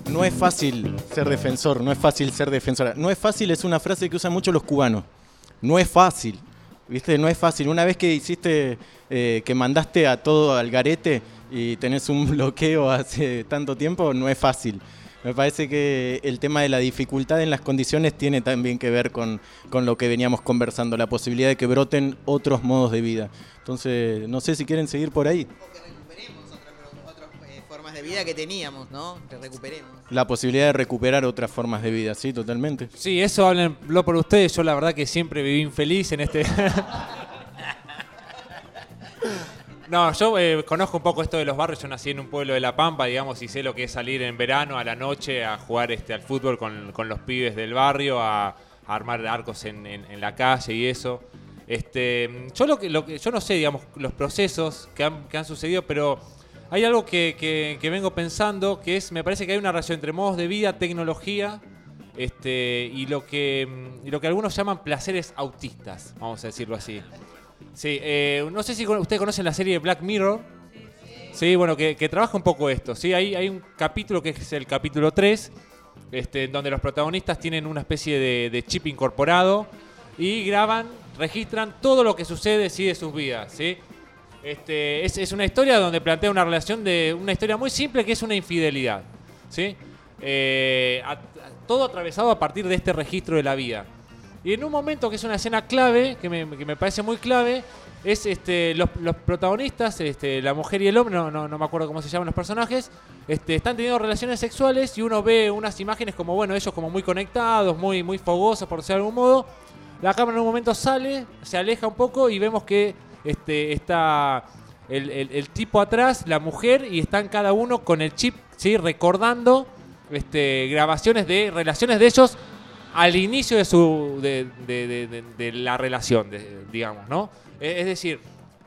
No es fácil ser defensor, no es fácil ser defensora. No es fácil es una frase que usan mucho los cubanos. No es fácil, ¿viste? No es fácil. Una vez que hiciste, que mandaste a todo al garete y tenés un bloqueo hace tanto tiempo, no es fácil. Me parece que el tema de la dificultad en las condiciones tiene también que ver con lo que veníamos conversando, la posibilidad de que broten otros modos de vida. Entonces, no sé si quieren seguir por ahí. O que recuperemos otras formas de vida que teníamos, ¿no? Que recuperemos. La posibilidad de recuperar otras formas de vida, sí, totalmente. Sí, eso háblenlo por ustedes. Yo la verdad que siempre viví infeliz en este... No, yo conozco un poco esto de los barrios. Yo nací en un pueblo de La Pampa, digamos, y sé lo que es salir en verano a la noche a jugar al fútbol con los pibes del barrio, a armar arcos en la calle y eso. Yo no sé, digamos, los procesos que han sucedido, pero hay algo que vengo pensando, que es, me parece que hay una relación entre modos de vida, tecnología, y lo que algunos llaman placeres autistas, vamos a decirlo así. Sí, no sé si ustedes conocen la serie Black Mirror. Sí, bueno, que trabaja un poco esto. Sí, hay un capítulo que es el capítulo 3, donde los protagonistas tienen una especie de chip incorporado y graban, registran todo lo que sucede, sí, de sus vidas, ¿sí? Es una historia donde plantea una relación una historia muy simple, que es una infidelidad, ¿sí? Todo atravesado a partir de este registro de la vida. Y en un momento que es una escena clave, que me parece muy clave, es los protagonistas, la mujer y el hombre, no me acuerdo cómo se llaman los personajes, están teniendo relaciones sexuales y uno ve unas imágenes como, bueno, ellos como muy conectados, muy, muy fogosos, por decirlo de algún modo. La cámara en un momento sale, se aleja un poco y vemos que está el tipo atrás, la mujer, y están cada uno con el chip, ¿sí? Recordando grabaciones de relaciones de ellos al inicio de la relación, digamos, ¿no? Es decir,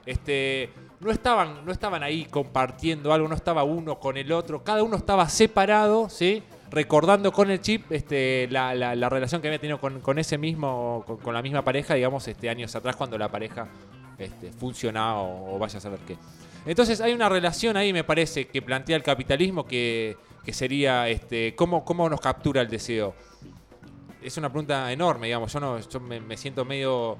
no estaban ahí compartiendo algo, no estaba uno con el otro, cada uno estaba separado, ¿sí? Recordando con el chip la relación que había tenido con ese mismo, con la misma pareja, digamos, años atrás, cuando la pareja funcionaba o vaya a saber qué. Entonces hay una relación ahí, me parece, que plantea el capitalismo, que sería cómo nos captura el deseo. Es una pregunta enorme, digamos. Yo me siento medio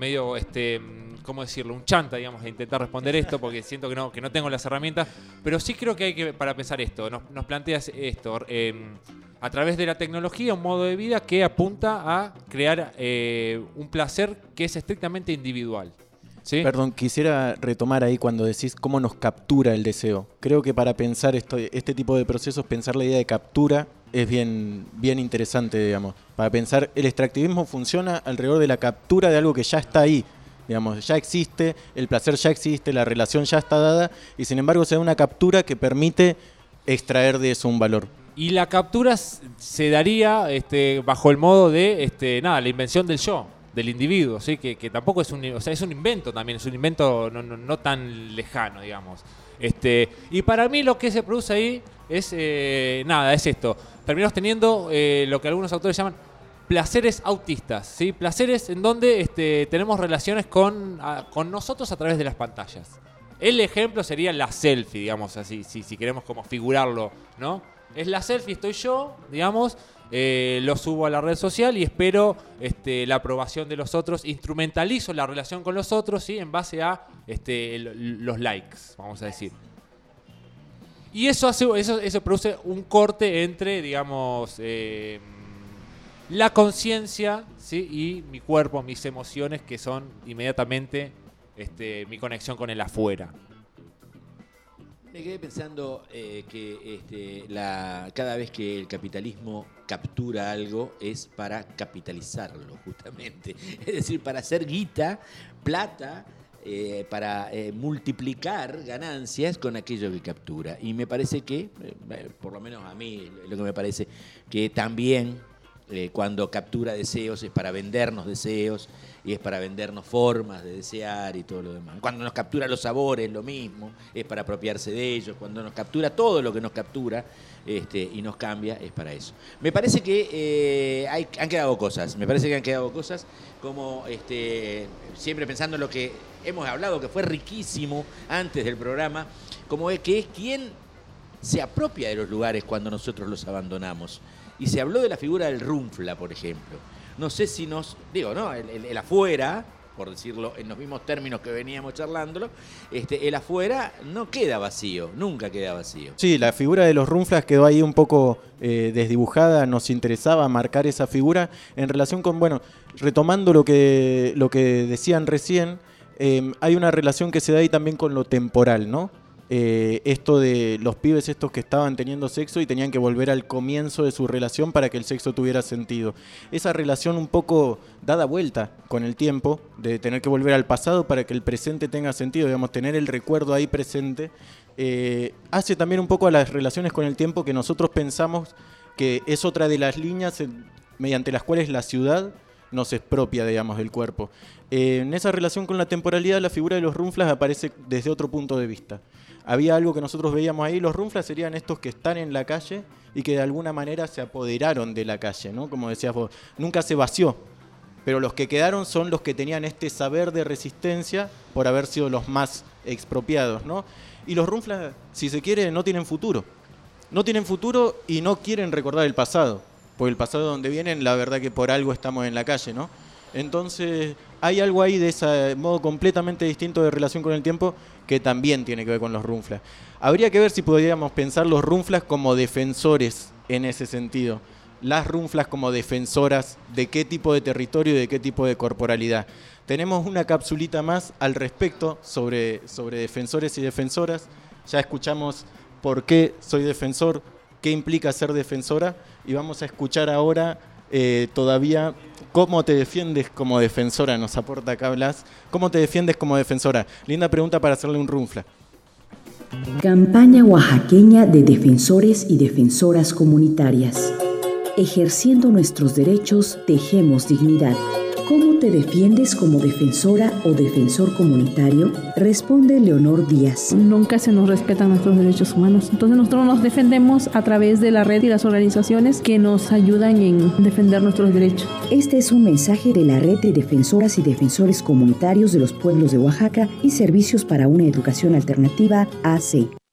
¿cómo decirlo? Un chanta, digamos, a intentar responder esto, porque siento que no tengo las herramientas. Pero sí creo que hay que, para pensar esto, nos planteas esto, a través de la tecnología, un modo de vida que apunta a crear un placer que es estrictamente individual. ¿Sí? Perdón, quisiera retomar ahí cuando decís cómo nos captura el deseo. Creo que para pensar este tipo de procesos, pensar la idea de captura es bien interesante, digamos. Para pensar, el extractivismo funciona alrededor de la captura de algo que ya está ahí. Digamos, ya existe, el placer ya existe, la relación ya está dada, y sin embargo se da una captura que permite extraer de eso un valor. Y la captura se daría bajo el modo de la invención del yo, del individuo, ¿sí? Que tampoco es es un invento también, es un invento no tan lejano, digamos. Y para mí lo que se produce ahí es esto. Terminamos teniendo lo que algunos autores llaman placeres autistas, ¿sí? Placeres en donde tenemos relaciones con nosotros a través de las pantallas. El ejemplo sería la selfie, digamos así, si queremos como figurarlo, ¿no? Es la selfie, estoy yo, digamos, lo subo a la red social y espero la aprobación de los otros, instrumentalizo la relación con los otros, ¿sí? En base a los likes, vamos a decir. Y eso produce un corte entre, digamos, la conciencia, ¿sí? Y mi cuerpo, mis emociones, que son inmediatamente mi conexión con el afuera. Me quedé pensando que cada vez que el capitalismo captura algo es para capitalizarlo, justamente. Es decir, para hacer guita, plata, para multiplicar ganancias con aquello que captura. Y me parece que, por lo menos a mí, lo que me parece que también cuando captura deseos es para vendernos deseos y es para vendernos formas de desear y todo lo demás. Cuando nos captura los sabores, lo mismo, es para apropiarse de ellos. Cuando nos captura todo lo que nos captura y nos cambia, es para eso. Me parece que han quedado cosas. Me parece que han quedado cosas como siempre pensando en lo que hemos hablado, que fue riquísimo antes del programa, como es que es quién se apropia de los lugares cuando nosotros los abandonamos. Y se habló de la figura del runfla, por ejemplo. No sé si el afuera, por decirlo en los mismos términos que veníamos charlándolo, el afuera no queda vacío, nunca queda vacío. Sí, la figura de los runflas quedó ahí un poco desdibujada, nos interesaba marcar esa figura en relación con, retomando lo que decían recién, hay una relación que se da ahí también con lo temporal, ¿no? Esto de los pibes estos que estaban teniendo sexo y tenían que volver al comienzo de su relación para que el sexo tuviera sentido. Esa relación un poco dada vuelta con el tiempo, de tener que volver al pasado para que el presente tenga sentido, digamos, tener el recuerdo ahí presente, hace también un poco a las relaciones con el tiempo que nosotros pensamos que es otra de las líneas mediante las cuales la ciudad nos expropia, digamos, del cuerpo. En esa relación con la temporalidad, la figura de los runflas aparece desde otro punto de vista. Había algo que nosotros veíamos ahí, los runflas serían estos que están en la calle y que de alguna manera se apoderaron de la calle, ¿no? Como decías vos, nunca se vació, pero los que quedaron son los que tenían este saber de resistencia por haber sido los más expropiados, ¿no? Y los runflas, si se quiere, no tienen futuro. No tienen futuro y no quieren recordar el pasado, porque el pasado donde vienen, la verdad que por algo estamos en la calle, ¿no? Entonces, hay algo ahí de ese modo completamente distinto de relación con el tiempo que también tiene que ver con los runflas. Habría que ver si podríamos pensar los runflas como defensores en ese sentido. Las runflas como defensoras de qué tipo de territorio y de qué tipo de corporalidad. Tenemos una capsulita más al respecto sobre defensores y defensoras. Ya escuchamos por qué soy defensor, qué implica ser defensora, y vamos a escuchar ahora todavía cómo te defiendes como defensora. Nos aporta acá Blas. ¿Cómo te defiendes como defensora? Linda pregunta para hacerle un runfla. Campaña oaxaqueña de defensores y defensoras comunitarias. Ejerciendo nuestros derechos, tejemos dignidad. ¿Cómo te defiendes como defensora o defensor comunitario? Responde Leonor Díaz. Nunca se nos respetan nuestros derechos humanos. Entonces nosotros nos defendemos a través de la red y las organizaciones que nos ayudan en defender nuestros derechos. Este es un mensaje de la Red de Defensoras y Defensores Comunitarios de los Pueblos de Oaxaca y Servicios para una Educación Alternativa, AC.